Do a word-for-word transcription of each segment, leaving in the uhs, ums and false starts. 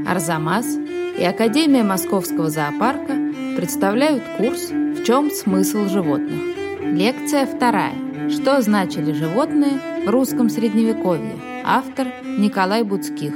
Арзамас и Академия Московского зоопарка представляют курс «В чем смысл животных?». Лекция вторая. Что значили животные в русском средневековье? Автор Николай Буцких.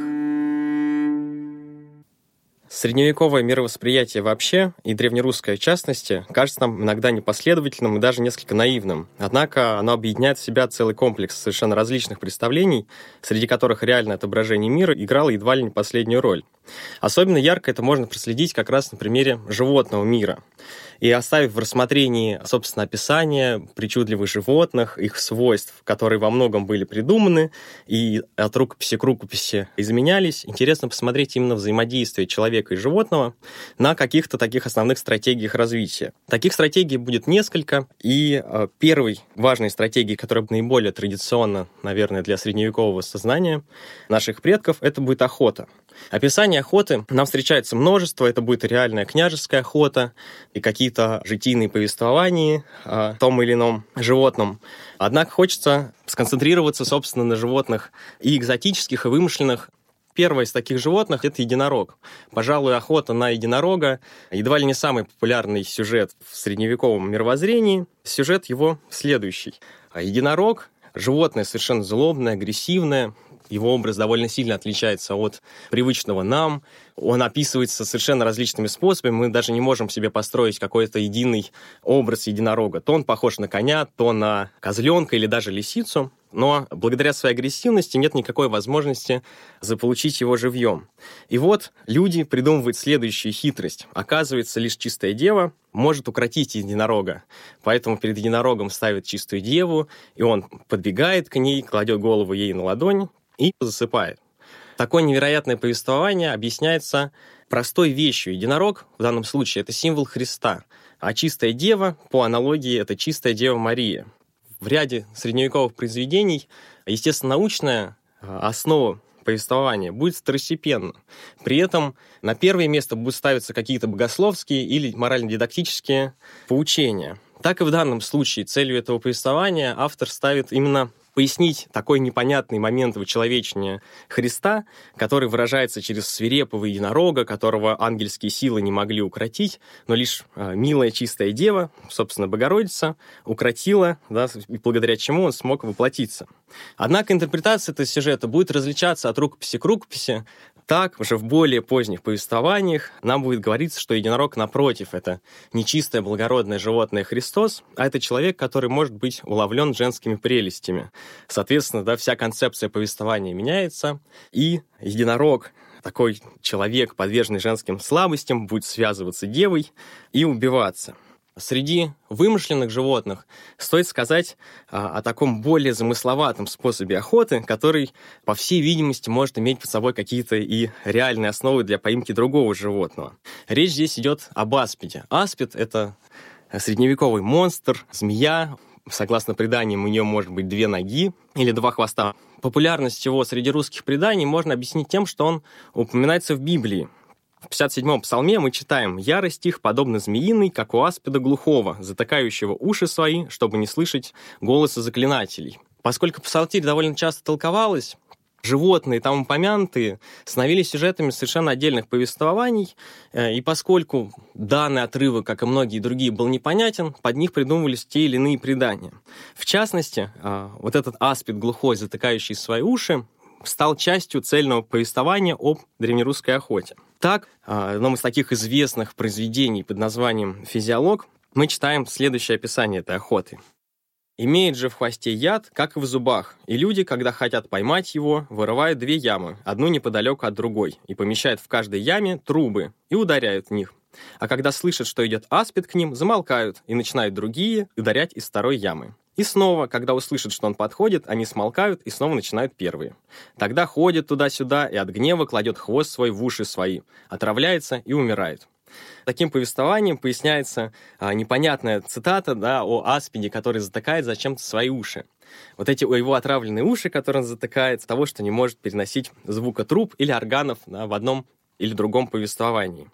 Средневековое мировосприятие вообще, и древнерусское в частности, кажется нам иногда непоследовательным и даже несколько наивным. Однако оно объединяет в себя целый комплекс совершенно различных представлений, среди которых реальное отображение мира играло едва ли не последнюю роль. Особенно ярко это можно проследить как раз на примере животного мира. И оставив в рассмотрении, собственно, описание причудливых животных, их свойств, которые во многом были придуманы и от рукописи к рукописи изменялись, интересно посмотреть именно взаимодействие человека и животного на каких-то таких основных стратегиях развития. Таких стратегий будет несколько, и э, первой важной стратегией, которая наиболее традиционна, наверное, для средневекового сознания наших предков, это будет охота. Описание охоты нам встречается множество. Это будет реальная княжеская охота и какие-то житийные повествования о том или ином животном. Однако хочется сконцентрироваться, собственно, на животных и экзотических, и вымышленных. Первое из таких животных – это единорог. Пожалуй, охота на единорога едва ли не самый популярный сюжет в средневековом мировоззрении. Сюжет его следующий. Единорог – животное совершенно злобное, агрессивное. Его образ довольно сильно отличается от привычного нам. Он описывается совершенно различными способами. Мы даже не можем себе построить какой-то единый образ единорога. То он похож на коня, то на козленка или даже лисицу. Но благодаря своей агрессивности нет никакой возможности заполучить его живьем. И вот люди придумывают следующую хитрость. Оказывается, лишь чистая дева может укротить единорога. Поэтому перед единорогом ставят чистую деву, и он подбегает к ней, кладет голову ей на ладонь и засыпает. Такое невероятное повествование объясняется простой вещью. Единорог в данном случае — это символ Христа, а чистая дева, по аналогии, это чистая Дева Мария. В ряде средневековых произведений естественно-научная основа повествования будет второстепенна. При этом на первое место будут ставиться какие-то богословские или морально-дидактические поучения. Так и в данном случае целью этого повествования автор ставит именно пояснить такой непонятный момент вычеловечения Христа, который выражается через свирепого единорога, которого ангельские силы не могли укротить, но лишь э, милая чистая дева, собственно, Богородица, укротила, да, и благодаря чему он смог воплотиться. Однако интерпретация этого сюжета будет различаться от рукописи к рукописи. Так, уже в более поздних повествованиях нам будет говориться, что единорог, напротив, это не чистое благородное животное Христос, а это человек, который может быть уловлен женскими прелестями. Соответственно, да, вся концепция повествования меняется, и единорог, такой человек, подверженный женским слабостям, будет связываться с девой и убиваться. Среди вымышленных животных стоит сказать а, о таком более замысловатом способе охоты, который, по всей видимости, может иметь под собой какие-то и реальные основы для поимки другого животного. Речь здесь идет об аспиде. Аспид — это средневековый монстр, змея. Согласно преданиям, у нее может быть две ноги или два хвоста. Популярность его среди русских преданий можно объяснить тем, что он упоминается в Библии. В пятьдесят седьмом псалме мы читаем: «Ярость их подобна змеиной, как у аспида глухого, затыкающего уши свои, чтобы не слышать голоса заклинателей». Поскольку псалтирь довольно часто толковалось, животные там упомянутые становились сюжетами совершенно отдельных повествований, и поскольку данный отрывок, как и многие другие, был непонятен, под них придумывались те или иные предания. В частности, вот этот аспид глухой, затыкающий свои уши, стал частью цельного повествования об древнерусской охоте. Так, в одном из таких известных произведений под названием «Физиолог» мы читаем следующее описание этой охоты. «Имеет же в хвосте яд, как и в зубах, и люди, когда хотят поймать его, вырывают две ямы, одну неподалеку от другой, и помещают в каждой яме трубы, и ударяют в них. А когда слышат, что идет аспид к ним, замолкают, и начинают другие ударять из второй ямы. И снова, когда услышат, что он подходит, они смолкают и снова начинают первые. Тогда ходит туда-сюда и от гнева кладет хвост свой в уши свои, отравляется и умирает». Таким повествованием поясняется а, непонятная цитата, да, о аспиде, который затыкает зачем-то свои уши. Вот эти его отравленные уши, которые он затыкает, того, что не может переносить звука труб или органов, да, в одном или другом повествовании.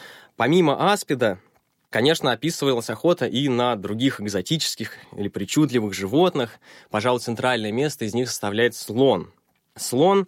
Помимо аспида, конечно, описывалась охота и на других экзотических или причудливых животных. Пожалуй, центральное место из них составляет слон. Слон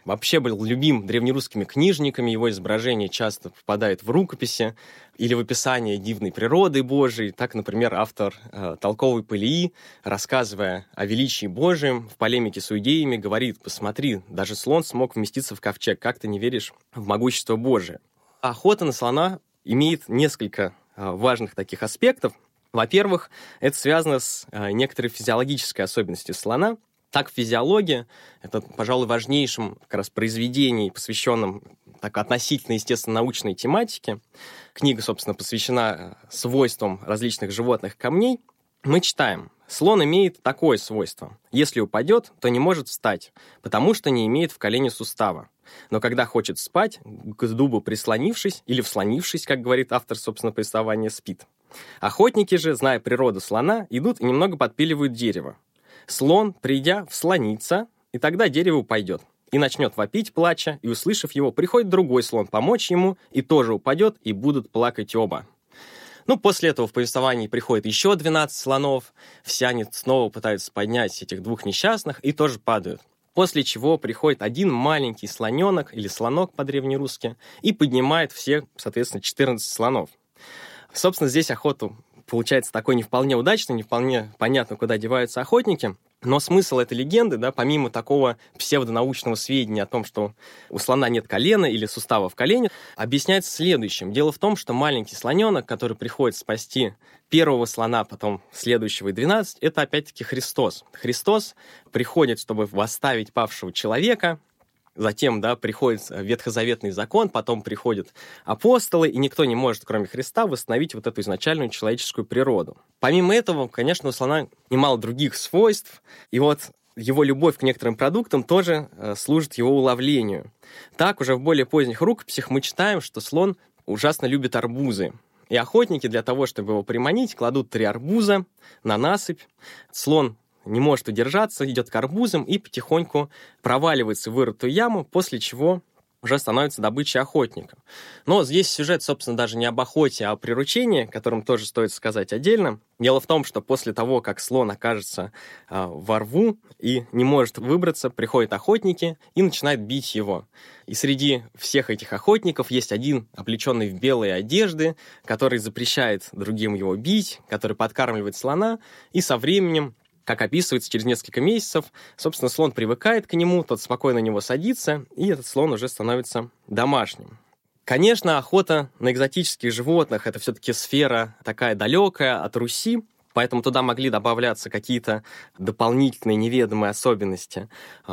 вообще был любим древнерусскими книжниками, его изображение часто попадает в рукописи или в описание дивной природы Божией. Так, например, автор э, «Толковой Пылии», рассказывая о величии Божьем в полемике с иудеями, говорит: «Посмотри, даже слон смог вместиться в ковчег, как ты не веришь в могущество Божие». Охота на слона имеет несколько э, важных таких аспектов. Во-первых, это связано с э, некоторой физиологической особенностью слона. Так, физиология — это, пожалуй, важнейшим как раз произведением, посвященным так, относительно естественно-научной тематике. Книга, собственно, посвящена свойствам различных животных камней. Мы читаем: слон имеет такое свойство. Если упадет, то не может встать, потому что не имеет в колене сустава. Но когда хочет спать, к дубу прислонившись или вслонившись, как говорит автор, собственно, повествования, спит. Охотники же, зная природу слона, идут и немного подпиливают дерево. Слон, придя, вслонится, и тогда дерево упадет, и начнет вопить, плача, и, услышав его, приходит другой слон помочь ему, и тоже упадет, и будут плакать оба. Ну, после этого в повествовании приходит еще двенадцать слонов, все они снова пытаются поднять этих двух несчастных, и тоже падают. После чего приходит один маленький слоненок, или слонок по-древнерусски, и поднимает всех, соответственно, четырнадцать слонов. Собственно, здесь охоту получается такой не вполне удачный, не вполне понятно, куда деваются охотники. Но смысл этой легенды, да, помимо такого псевдонаучного сведения о том, что у слона нет колена или сустава в колене, объясняется следующим. Дело в том, что маленький слоненок, который приходит спасти первого слона, потом следующего и двенадцать, это опять-таки Христос. Христос приходит, чтобы восставить павшего человека. Затем, да, приходит ветхозаветный закон, потом приходят апостолы, и никто не может, кроме Христа, восстановить вот эту изначальную человеческую природу. Помимо этого, конечно, у слона немало других свойств, и вот его любовь к некоторым продуктам тоже э, служит его уловлению. Так, уже в более поздних рукописях мы читаем, что слон ужасно любит арбузы. И охотники для того, чтобы его приманить, кладут три арбуза на насыпь. Слон не может удержаться, идет к арбузам и потихоньку проваливается в вырытую яму, после чего уже становится добычей охотника. Но здесь сюжет, собственно, даже не об охоте, а о приручении, о котором тоже стоит сказать отдельно. Дело в том, что после того, как слон окажется э, во рву и не может выбраться, приходят охотники и начинают бить его. И среди всех этих охотников есть один, облеченный в белые одежды, который запрещает другим его бить, который подкармливает слона, и со временем, как описывается, через несколько месяцев, собственно, слон привыкает к нему, тот спокойно на него садится, и этот слон уже становится домашним. Конечно, охота на экзотических животных — это все-таки сфера такая далекая от Руси, поэтому туда могли добавляться какие-то дополнительные неведомые особенности.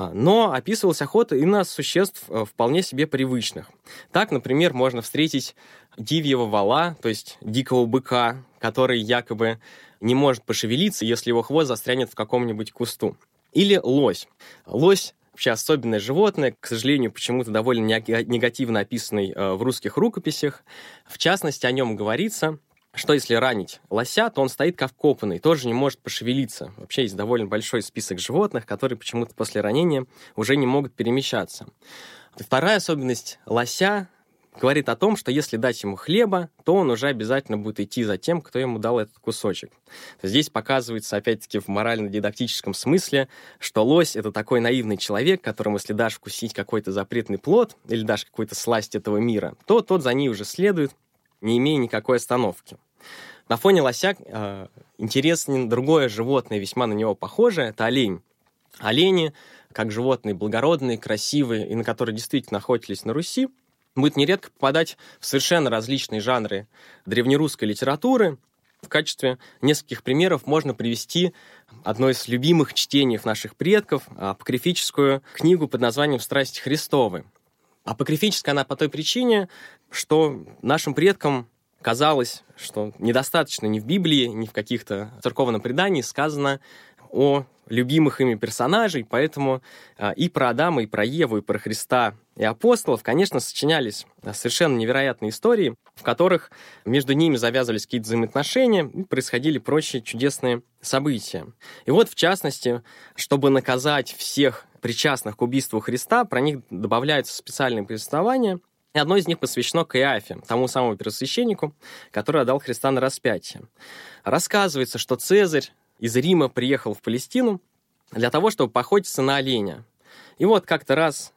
Но описывалась охота и на существ вполне себе привычных. Так, например, можно встретить дивьего вола, то есть дикого быка, который якобы не может пошевелиться, если его хвост застрянет в каком-нибудь кусту. Или лось. Лось — вообще особенное животное, к сожалению, почему-то довольно негативно описанный в русских рукописях. В частности, о нем говорится, что если ранить лося, то он стоит как вкопанный, тоже не может пошевелиться. Вообще есть довольно большой список животных, которые почему-то после ранения уже не могут перемещаться. Вторая особенность лося говорит о том, что если дать ему хлеба, то он уже обязательно будет идти за тем, кто ему дал этот кусочек. Здесь показывается, опять-таки, в морально-дидактическом смысле, что лось — это такой наивный человек, которому, если дашь вкусить какой-то запретный плод или дашь какую-то сласть этого мира, то тот за ней уже следует, не имея никакой остановки. На фоне лося э, интересно другое животное, весьма на него похожее, это олень. Олени, как животные благородные, красивые, и на которые действительно охотились на Руси, будет нередко попадать в совершенно различные жанры древнерусской литературы. В качестве нескольких примеров можно привести одно из любимых чтений наших предков, апокрифическую книгу под названием «Страсти Христовы». Апокрифическая она по той причине, что нашим предкам казалось, что недостаточно ни в Библии, ни в каких-то церковных преданиях сказано о любимых ими персонажей, поэтому и про Адама, и про Еву, и про Христа, и апостолов, конечно, сочинялись совершенно невероятные истории, в которых между ними завязывались какие-то взаимоотношения и происходили прочие чудесные события. И вот, в частности, чтобы наказать всех причастных к убийству Христа, про них добавляются специальные повествования, и одно из них посвящено Каиафе, тому самому первосвященнику, который отдал Христа на распятие. Рассказывается, что Цезарь из Рима приехал в Палестину для того, чтобы поохотиться на оленя. И вот как-то раз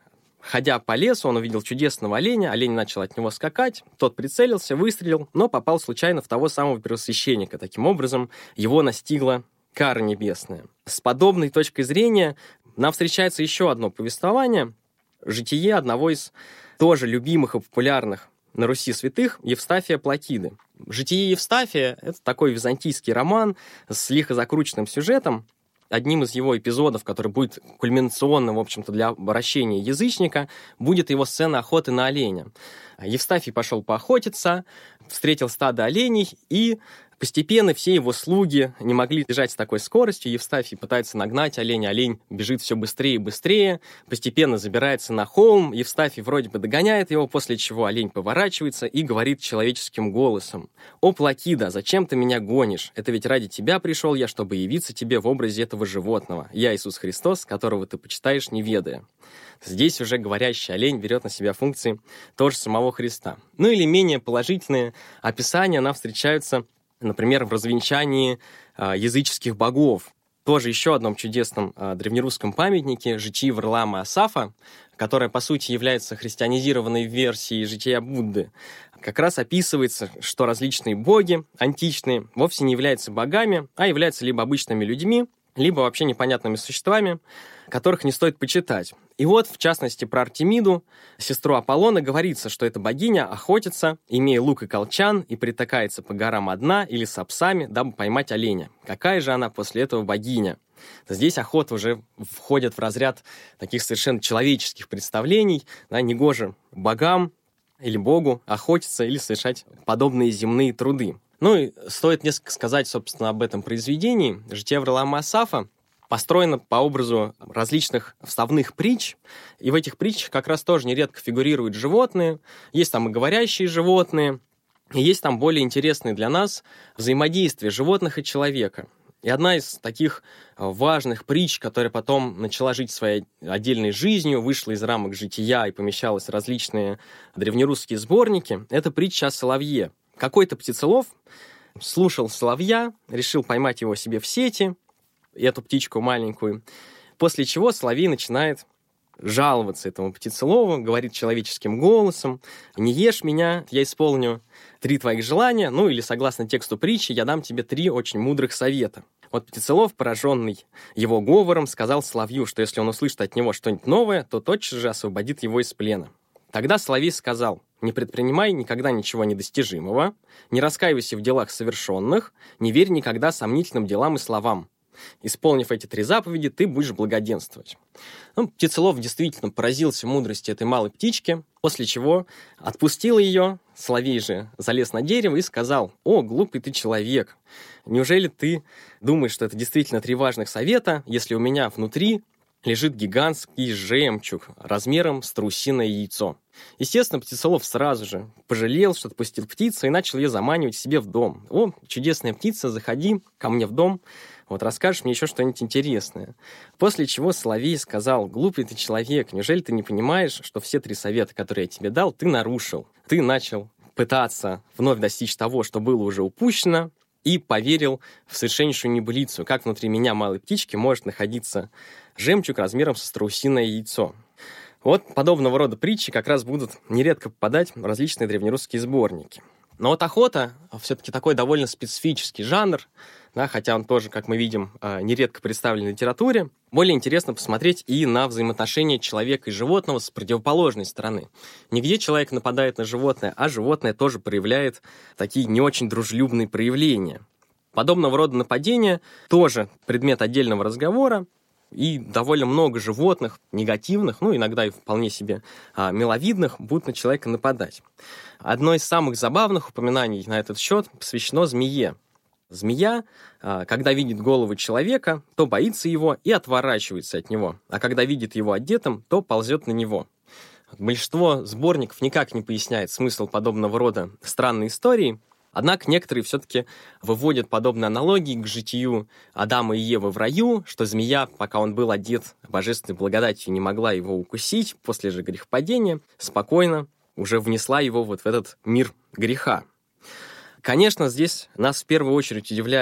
Ходя по лесу, он увидел чудесного оленя, олень начал от него скакать, тот прицелился, выстрелил, но попал случайно в того самого первосвященника. Таким образом, его настигла кара небесная. С подобной точкой зрения нам встречается еще одно повествование, житие одного из тоже любимых и популярных на Руси святых Евстафия Плакиды. «Житие Евстафия» — это такой византийский роман с лихо закрученным сюжетом. Одним из его эпизодов, который будет кульминационным, в общем-то, для обращения язычника, будет его сцена охоты на оленя. Евстафий пошел поохотиться, встретил стадо оленей, и постепенно все его слуги не могли бежать с такой скоростью. Евстафий пытается нагнать оленя, олень бежит все быстрее и быстрее, постепенно забирается на холм, Евстафий вроде бы догоняет его, после чего олень поворачивается и говорит человеческим голосом: «О, Плакида, зачем ты меня гонишь? Это ведь ради тебя пришел я, чтобы явиться тебе в образе этого животного. Я Иисус Христос, которого ты почитаешь, не ведая». Здесь уже говорящий олень берет на себя функции тоже самого Христа. Ну или менее положительные описания нам встречаются, например, в развенчании э, языческих богов. Тоже еще одном чудесном э, древнерусском памятнике «Житие Варлаама Асафа», которая, по сути, является христианизированной версией жития Будды. Как раз описывается, что различные боги античные вовсе не являются богами, а являются либо обычными людьми, либо вообще непонятными существами, которых не стоит почитать. И вот, в частности, про Артемиду, сестру Аполлона, говорится, что эта богиня охотится, имея лук и колчан, и притакается по горам одна или с псами, дабы поймать оленя. Какая же она после этого богиня? Здесь охота уже входит в разряд таких совершенно человеческих представлений, да, негоже богам или богу охотиться или совершать подобные земные труды. Ну и стоит несколько сказать, собственно, об этом произведении. «Житие Варлаама Асафа» построено по образу различных вставных притч, и в этих притчах как раз тоже нередко фигурируют животные, есть там и говорящие животные, и есть там более интересные для нас взаимодействие животных и человека. И одна из таких важных притч, которая потом начала жить своей отдельной жизнью, вышла из рамок жития и помещалась в различные древнерусские сборники, это притча о соловье. Какой-то птицелов слушал соловья, решил поймать его себе в сети, эту птичку маленькую, после чего соловей начинает жаловаться этому птицелову, говорит человеческим голосом: «Не ешь меня, я исполню три твоих желания, ну или, согласно тексту притчи, я дам тебе три очень мудрых совета». Вот птицелов, пораженный его говором, сказал соловью, что если он услышит от него что-нибудь новое, то тотчас же освободит его из плена. Тогда соловей сказал: «Не предпринимай никогда ничего недостижимого, не раскаивайся в делах совершенных, не верь никогда сомнительным делам и словам. Исполнив эти три заповеди, ты будешь благоденствовать». Ну, птицелов действительно поразился мудрости этой малой птички, после чего отпустил ее, соловей же залез на дерево и сказал: «О, глупый ты человек, неужели ты думаешь, что это действительно три важных совета, если у меня внутри лежит гигантский жемчуг размером с страусиное яйцо?» Естественно, птицелов сразу же пожалел, что отпустил птицу, и начал ее заманивать себе в дом. «О, чудесная птица, заходи ко мне в дом, вот расскажешь мне еще что-нибудь интересное». После чего соловей сказал: «Глупый ты человек, неужели ты не понимаешь, что все три совета, которые я тебе дал, ты нарушил? Ты начал пытаться вновь достичь того, что было уже упущено, и поверил в совершеннейшую небылицу, как внутри меня, малой птички, может находиться жемчуг размером со страусиное яйцо». Вот подобного рода притчи как раз будут нередко попадать в различные древнерусские сборники. Но вот охота все-таки такой довольно специфический жанр, да, хотя он тоже, как мы видим, нередко представлен в литературе. Более интересно посмотреть и на взаимоотношения человека и животного с противоположной стороны. Нигде человек нападает на животное, а животное тоже проявляет такие не очень дружелюбные проявления. Подобного рода нападения тоже предмет отдельного разговора, и довольно много животных негативных, ну, иногда и вполне себе а, миловидных, будут на человека нападать. Одно из самых забавных упоминаний на этот счет посвящено змее. Змея, а, когда видит голову человека, то боится его и отворачивается от него, а когда видит его одетым, то ползет на него. Большинство сборников никак не поясняет смысл подобного рода странной истории, однако некоторые все-таки выводят подобные аналогии к житию Адама и Евы в раю, что змея, пока он был одет божественной благодатью, не могла его укусить, после же грехопадения спокойно уже внесла его вот в этот мир греха. Конечно, здесь нас в первую очередь удивляет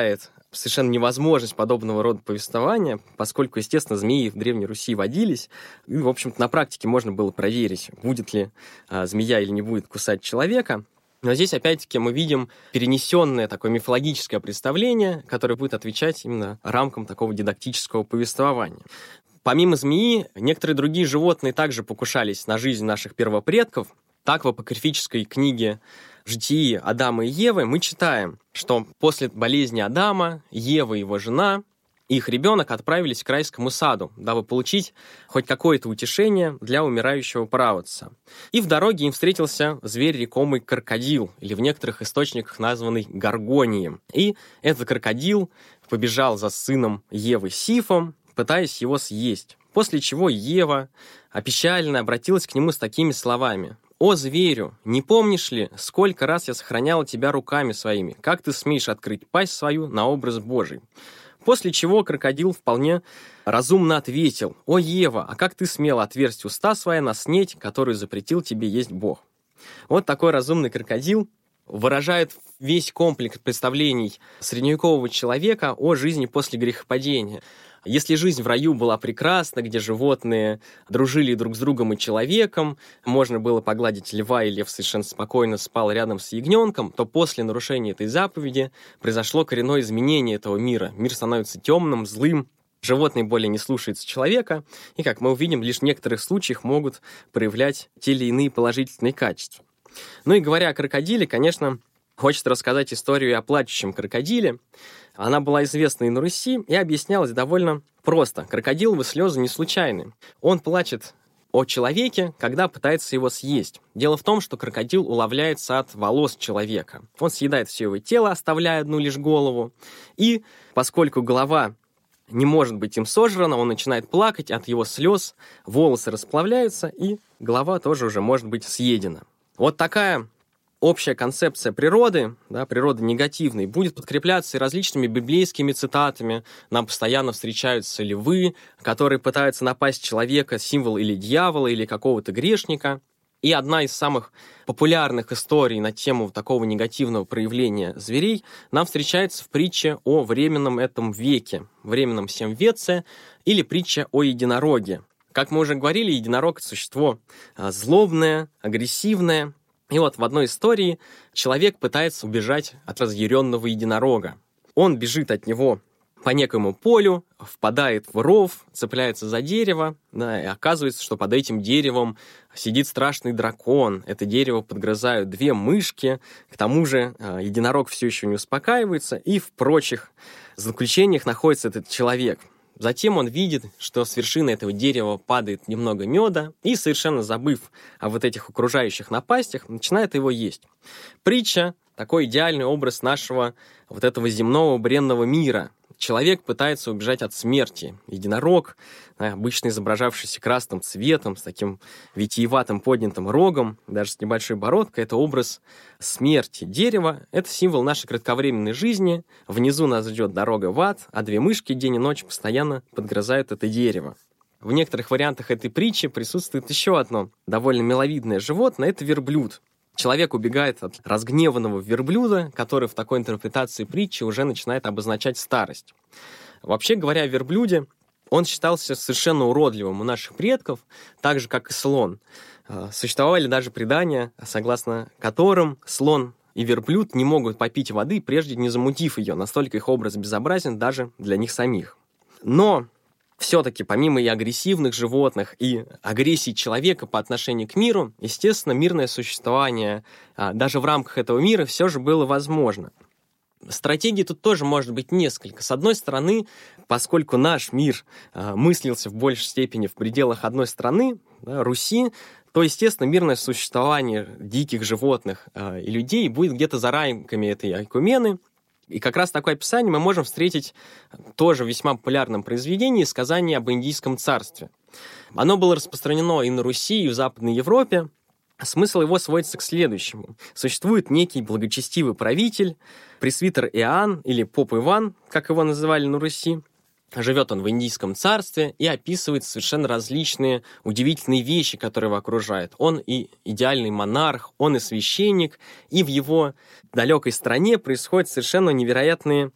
совершенно невозможность подобного рода повествования, поскольку, естественно, змеи в Древней Руси водились, и, в общем-то, на практике можно было проверить, будет ли а, змея или не будет кусать человека. Но здесь, опять-таки, мы видим перенесенное такое мифологическое представление, которое будет отвечать именно рамкам такого дидактического повествования. Помимо змеи, некоторые другие животные также покушались на жизнь наших первопредков. Так, в апокрифической книге «Житии Адама и Евы» мы читаем, что после болезни Адама, Ева и его жена и их ребенок отправились к райскому саду, дабы получить хоть какое-то утешение для умирающего праотца. И в дороге им встретился зверь рекомый крокодил, или в некоторых источниках названный Горгонием. И этот крокодил побежал за сыном Евы Сифом, пытаясь его съесть. После чего Ева опечаленно обратилась к нему с такими словами: «О, зверю, не помнишь ли, сколько раз я сохраняла тебя руками своими? Как ты смеешь открыть пасть свою на образ Божий?» После чего крокодил вполне разумно ответил: «О, Ева, а как ты смела отверзть уста свои на снеть, которую запретил тебе есть Бог?» Вот такой разумный крокодил выражает весь комплекс представлений средневекового человека о жизни после грехопадения. Если жизнь в раю была прекрасна, где животные дружили друг с другом и человеком, можно было погладить льва, и лев совершенно спокойно спал рядом с ягненком, то после нарушения этой заповеди произошло коренное изменение этого мира. Мир становится темным, злым, животные более не слушаются человека, и, как мы увидим, лишь в некоторых случаях могут проявлять те или иные положительные качества. Ну и говоря о крокодиле, конечно, хочется рассказать историю о плачущем крокодиле. Она была известна и на Руси, и объяснялась довольно просто. Крокодиловы слезы не случайны. Он плачет о человеке, когда пытается его съесть. Дело в том, что крокодил уловляется от волос человека. Он съедает все его тело, оставляя одну лишь голову. И поскольку голова не может быть им сожрана, он начинает плакать, от его слез волосы расплавляются, и голова тоже уже может быть съедена. Вот такая общая концепция природы, да, природы негативной, будет подкрепляться и различными библейскими цитатами. Нам постоянно встречаются львы, которые пытаются напасть человека, символ или дьявола, или какого-то грешника. И одна из самых популярных историй на тему такого негативного проявления зверей нам встречается в притче о временном этом веке, временном семвеце, или притча о единороге. Как мы уже говорили, единорог — это существо злобное, агрессивное. И вот в одной истории человек пытается убежать от разъяренного единорога. Он бежит от него по некоему полю, впадает в ров, цепляется за дерево, да, и оказывается, что под этим деревом сидит страшный дракон. Это дерево подгрызают две мышки. К тому же единорог все еще не успокаивается, и в прочих заключениях находится этот человек. Затем он видит, что с вершины этого дерева падает немного меда, и, совершенно забыв о вот этих окружающих напастях, начинает его есть. Притча — такой идеальный образ нашего вот этого земного бренного мира. Человек пытается убежать от смерти. Единорог, обычно изображавшийся красным цветом, с таким витиеватым поднятым рогом, даже с небольшой бородкой, это образ смерти. Дерево — это символ нашей кратковременной жизни. Внизу нас ждет дорога в ад, а две мышки день и ночь постоянно подгрызают это дерево. В некоторых вариантах этой притчи присутствует еще одно довольно миловидное животное — это верблюд. Человек убегает от разгневанного верблюда, который в такой интерпретации притчи уже начинает обозначать старость. Вообще говоря о верблюде, он считался совершенно уродливым у наших предков, так же, как и слон. Существовали даже предания, согласно которым слон и верблюд не могут попить воды, прежде не замутив ее. Настолько их образ безобразен даже для них самих. Но все-таки, помимо и агрессивных животных, и агрессии человека по отношению к миру, естественно, мирное существование даже в рамках этого мира все же было возможно. Стратегий тут тоже может быть несколько. С одной стороны, поскольку наш мир мыслился в большей степени в пределах одной страны, да, Руси, то, естественно, мирное существование диких животных и людей будет где-то за рамками этой ойкумены. И как раз такое описание мы можем встретить тоже в весьма популярном произведении «Сказание об Индийском царстве». Оно было распространено и на Руси, и в Западной Европе. Смысл его сводится к следующему. Существует некий благочестивый правитель, пресвитер Иоанн, или поп Иван, как его называли на Руси. Живет он в Индийском царстве и описывает совершенно различные удивительные вещи, которые его окружают. Он и идеальный монарх, он и священник, и в его далекой стране происходят совершенно невероятные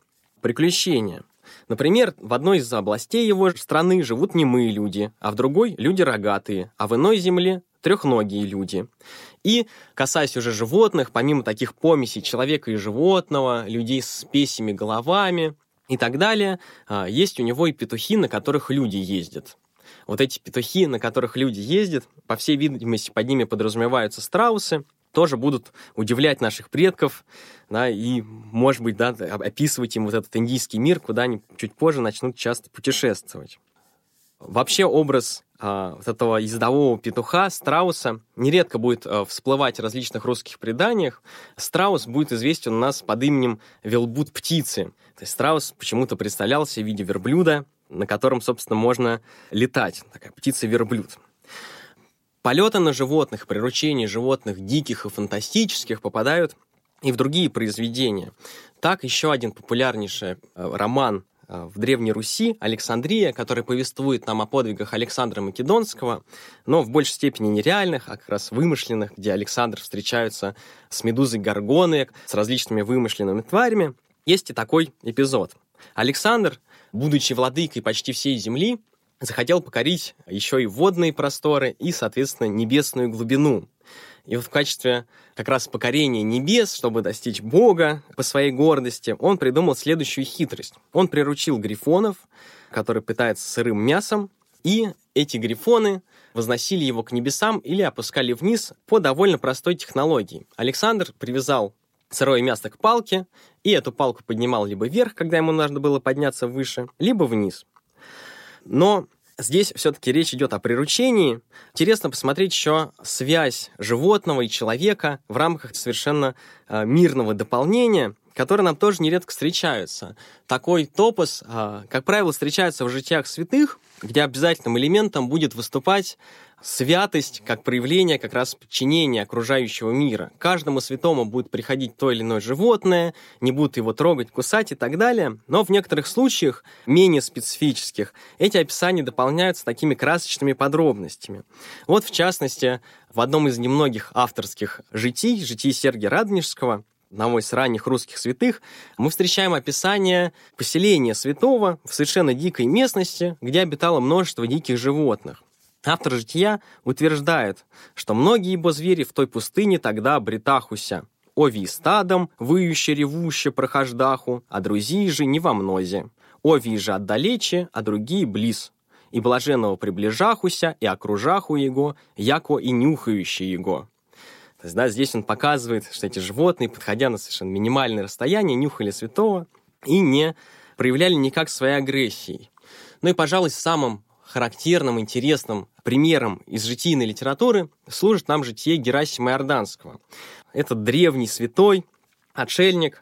приключения. Например, в одной из областей его страны живут немые люди, а в другой – люди рогатые, а в иной земле – трехногие люди. И, касаясь уже животных, помимо таких помесей человека и животного, людей с песями головами и так далее, есть у него и петухи, на которых люди ездят. Вот эти петухи, на которых люди ездят, по всей видимости, под ними подразумеваются страусы, тоже будут удивлять наших предков, да, и, может быть, да, описывать им вот этот индийский мир, куда они чуть позже начнут часто путешествовать. Вообще образ а, вот этого ездового петуха, страуса, нередко будет а, всплывать в различных русских преданиях. Страус будет известен у нас под именем велбуд птицы. То есть страус почему-то представлялся в виде верблюда, на котором, собственно, можно летать. Такая птица-верблюд. Полеты на животных, приручение животных диких и фантастических попадают и в другие произведения. Так, еще один популярнейший роман в Древней Руси «Александрия», который повествует нам о подвигах Александра Македонского, но в большей степени нереальных, а как раз вымышленных, где Александр встречается с медузой Горгоной, с различными вымышленными тварями. Есть и такой эпизод. Александр, будучи владыкой почти всей земли, захотел покорить еще и водные просторы и, соответственно, небесную глубину. И вот в качестве как раз покорения небес, чтобы достичь Бога по своей гордости, он придумал следующую хитрость. Он приручил грифонов, которые питаются сырым мясом, и эти грифоны возносили его к небесам или опускали вниз по довольно простой технологии. Александр привязал сырое мясо к палке, и эту палку поднимал либо вверх, когда ему нужно было подняться выше, либо вниз. Но здесь все-таки речь идет о приручении. Интересно посмотреть еще связь животного и человека в рамках совершенно э, мирного дополнения, которые нам тоже нередко встречаются. Такой топос, э, как правило, встречается в житиях святых, где обязательным элементом будет выступать святость как проявление как раз подчинения окружающего мира. Каждому святому будет приходить то или иное животное, не будут его трогать, кусать и так далее. Но в некоторых случаях, менее специфических, эти описания дополняются такими красочными подробностями. Вот, в частности, в одном из немногих авторских житий, житий Сергия Радонежского, одного из ранних русских святых, мы встречаем описание поселения святого в совершенно дикой местности, где обитало множество диких животных. Автор жития утверждает, что многие ибо звери в той пустыне тогда обретахуся, ови стадом, выюще ревуще прохождаху, а друзьи же не во мнозе, ови же отдалече, а другие близ, и блаженного приближахуся, и окружаху его, яко и нюхающий его». То есть, да, здесь он показывает, что эти животные, подходя на совершенно минимальное расстояние, нюхали святого и не проявляли никак своей агрессии. Ну и, пожалуй, самым характерным, интересным примером из житийной литературы служит нам житие Герасима Иорданского. Этот древний святой, отшельник,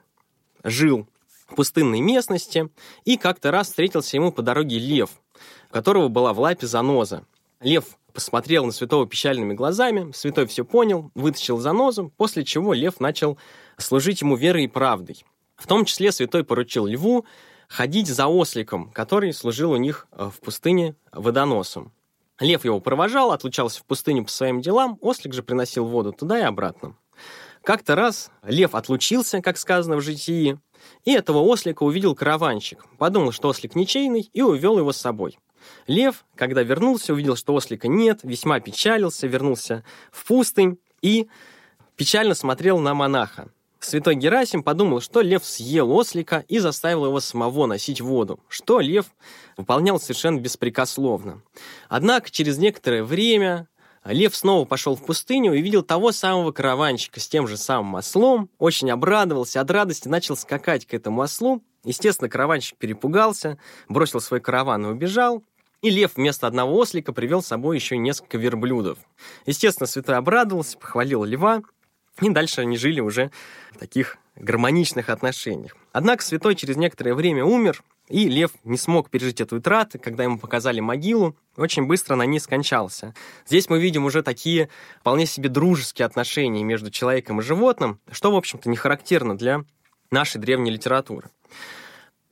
жил в пустынной местности, и как-то раз встретился ему по дороге лев, у которого была в лапе заноза. Лев посмотрел на святого печальными глазами, святой все понял, вытащил занозу, после чего лев начал служить ему верой и правдой. В том числе святой поручил льву ходить за осликом, который служил у них в пустыне водоносом. Лев его провожал, отлучался в пустыню по своим делам, ослик же приносил воду туда и обратно. Как-то раз лев отлучился, как сказано в житии, и этого ослика увидел караванщик. Подумал, что ослик ничейный, и увел его с собой. Лев, когда вернулся, увидел, что ослика нет, весьма печалился, вернулся в пустынь и печально смотрел на монаха. Святой Герасим подумал, что лев съел ослика и заставил его самого носить воду, что лев выполнял совершенно беспрекословно. Однако через некоторое время лев снова пошел в пустыню и увидел того самого караванщика с тем же самым ослом, очень обрадовался, от радости начал скакать к этому ослу. Естественно, караванщик перепугался, бросил свой караван и убежал. И лев вместо одного ослика привел с собой еще несколько верблюдов. Естественно, святой обрадовался, похвалил льва, и дальше они жили уже в таких гармоничных отношениях. Однако святой через некоторое время умер, и лев не смог пережить эту утрату. Когда ему показали могилу, очень быстро на ней скончался. Здесь мы видим уже такие вполне себе дружеские отношения между человеком и животным, что, в общем-то, не характерно для нашей древней литературы.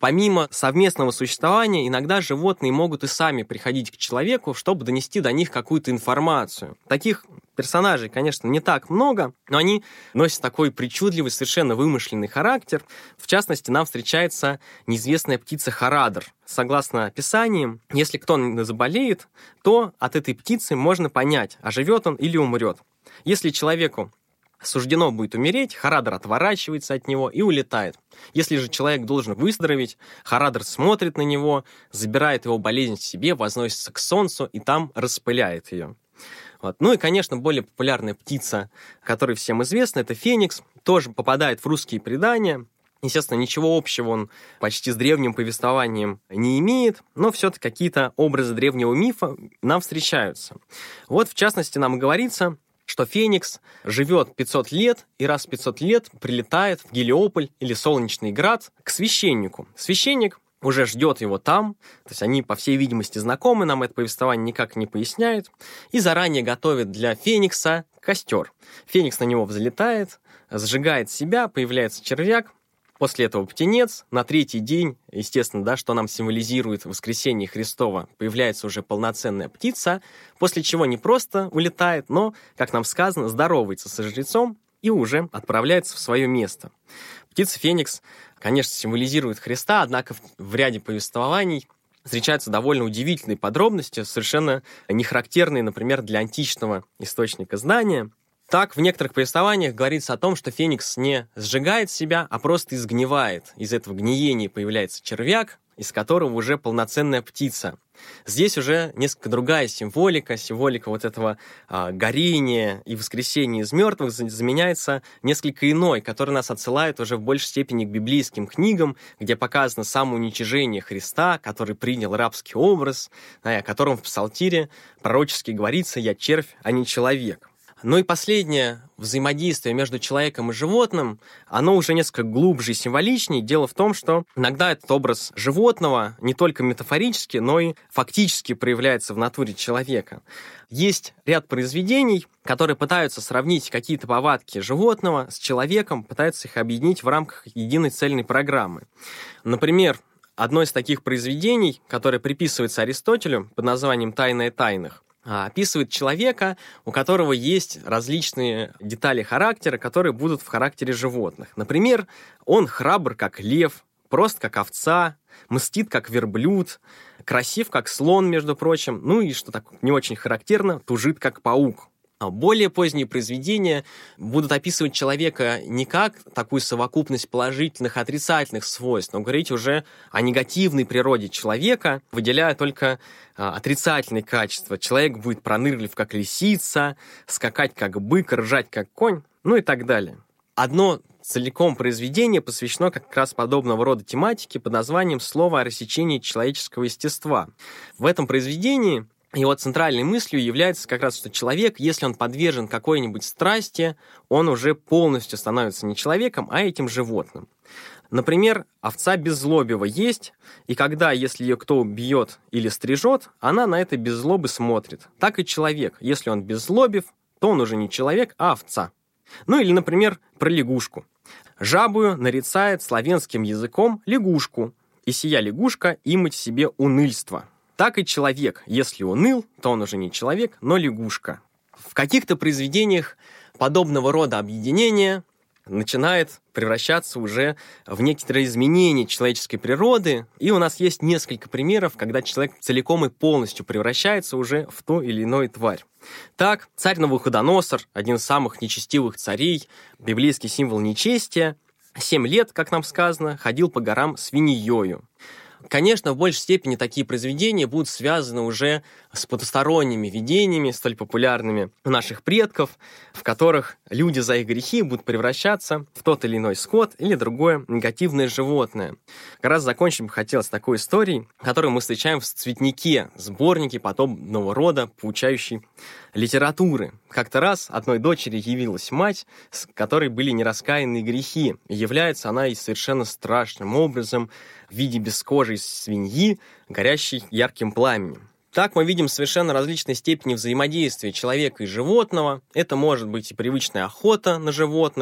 Помимо совместного существования, иногда животные могут и сами приходить к человеку, чтобы донести до них какую-то информацию. Таких персонажей, конечно, не так много, но они носят такой причудливый, совершенно вымышленный характер. В частности, нам встречается неизвестная птица Харадр. Согласно описаниям, если кто-то заболеет, то от этой птицы можно понять, оживет он или умрет. Если человеку суждено будет умереть, Харадр отворачивается от него и улетает. Если же человек должен выздороветь, Харадр смотрит на него, забирает его болезнь себе, возносится к солнцу и там распыляет ее. Вот. Ну и, конечно, более популярная птица, которая всем известна, это феникс, тоже попадает в русские предания. Естественно, ничего общего он почти с древним повествованием не имеет, но все-таки какие-то образы древнего мифа нам встречаются. Вот, в частности, нам говорится, что феникс живет пятьсот лет и раз в пятьсот лет прилетает в Гелиополь или Солнечный Град к священнику. Священник уже ждет его там, то есть они, по всей видимости, знакомы, нам это повествование никак не поясняет, и заранее готовит для феникса костер. Феникс на него взлетает, сжигает себя, появляется червяк, после этого птенец, на третий день, естественно, да, что нам символизирует воскресение Христово, появляется уже полноценная птица, после чего не просто улетает, но, как нам сказано, здоровается со жрецом и уже отправляется в свое место. Птица Феникс, конечно, символизирует Христа, однако в ряде повествований встречаются довольно удивительные подробности, совершенно не характерные, например, для античного источника знания. Так, в некоторых повествованиях говорится о том, что феникс не сжигает себя, а просто изгнивает. Из этого гниения появляется червяк, из которого уже полноценная птица. Здесь уже несколько другая символика, символика вот этого а, горения и воскресения из мертвых заменяется несколько иной, который нас отсылает уже в большей степени к библейским книгам, где показано самоуничижение Христа, который принял рабский образ, да, о котором в Псалтире пророчески говорится «Я червь, а не человек». Ну и последнее взаимодействие между человеком и животным, оно уже несколько глубже и символичнее. Дело в том, что иногда этот образ животного не только метафорически, но и фактически проявляется в натуре человека. Есть ряд произведений, которые пытаются сравнить какие-то повадки животного с человеком, пытаются их объединить в рамках единой цельной программы. Например, одно из таких произведений, которое приписывается Аристотелю под названием «Тайное тайных», описывает человека, у которого есть различные детали характера, которые будут в характере животных. Например, он храбр, как лев, прост, как овца, мстит, как верблюд, красив, как слон, между прочим, ну и, что так не очень характерно, тужит, как паук. Более поздние произведения будут описывать человека не как такую совокупность положительных и отрицательных свойств, но говорить уже о негативной природе человека, выделяя только а, отрицательные качества. Человек будет пронырлив, как лисица, скакать, как бык, ржать, как конь, ну и так далее. Одно целиком произведение посвящено как раз подобного рода тематике под названием «Слово о рассечении человеческого естества». В этом произведении его центральной мыслью является как раз, что человек, если он подвержен какой-нибудь страсти, он уже полностью становится не человеком, а этим животным. Например, овца беззлобива есть, и когда, если ее кто бьет или стрижет, она на это без злобы смотрит. Так и человек, если он беззлобив, то он уже не человек, а овца. Ну или, например, про лягушку. «Жабую нарицает славянским языком лягушку, и сия лягушка имать себе уныльство». Так и человек, если уныл, то он уже не человек, но лягушка. В каких-то произведениях подобного рода объединение начинает превращаться уже в некоторые изменения человеческой природы, и у нас есть несколько примеров, когда человек целиком и полностью превращается уже в ту или иную тварь. Так, царь Навуходоносор, один из самых нечестивых царей, библейский символ нечестия, семь лет, как нам сказано, ходил по горам свиньёю. Конечно, в большей степени такие произведения будут связаны уже с потусторонними видениями, столь популярными у наших предков, в которых люди за их грехи будут превращаться в тот или иной скот или другое негативное животное. Как раз закончить бы хотелось такой историей, которую мы встречаем в «Цветнике», сборнике подобного рода поучающей литературы. Как-то раз одной дочери явилась мать, с которой были нераскаянные грехи, и является она и совершенно страшным образом в виде бескожей свиньи, горящей ярким пламенем. Так мы видим совершенно различные степени взаимодействия человека и животного. Это может быть и привычная охота на животных,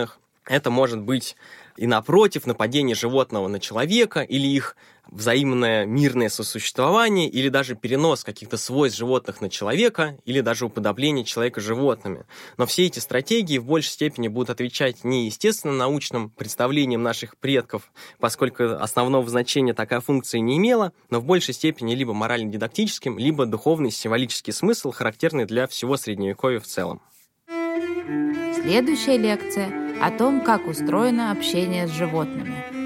Это может быть и напротив нападение животного на человека, или их взаимное мирное сосуществование, или даже перенос каких-то свойств животных на человека, или даже уподобление человека животными. Но все эти стратегии в большей степени будут отвечать не естественно-научным представлениям наших предков, поскольку основного значения такая функция не имела, но в большей степени либо морально-дидактическим, либо духовный символический смысл, характерный для всего Средневековья в целом. Следующая лекция о том, как устроено общение с животными.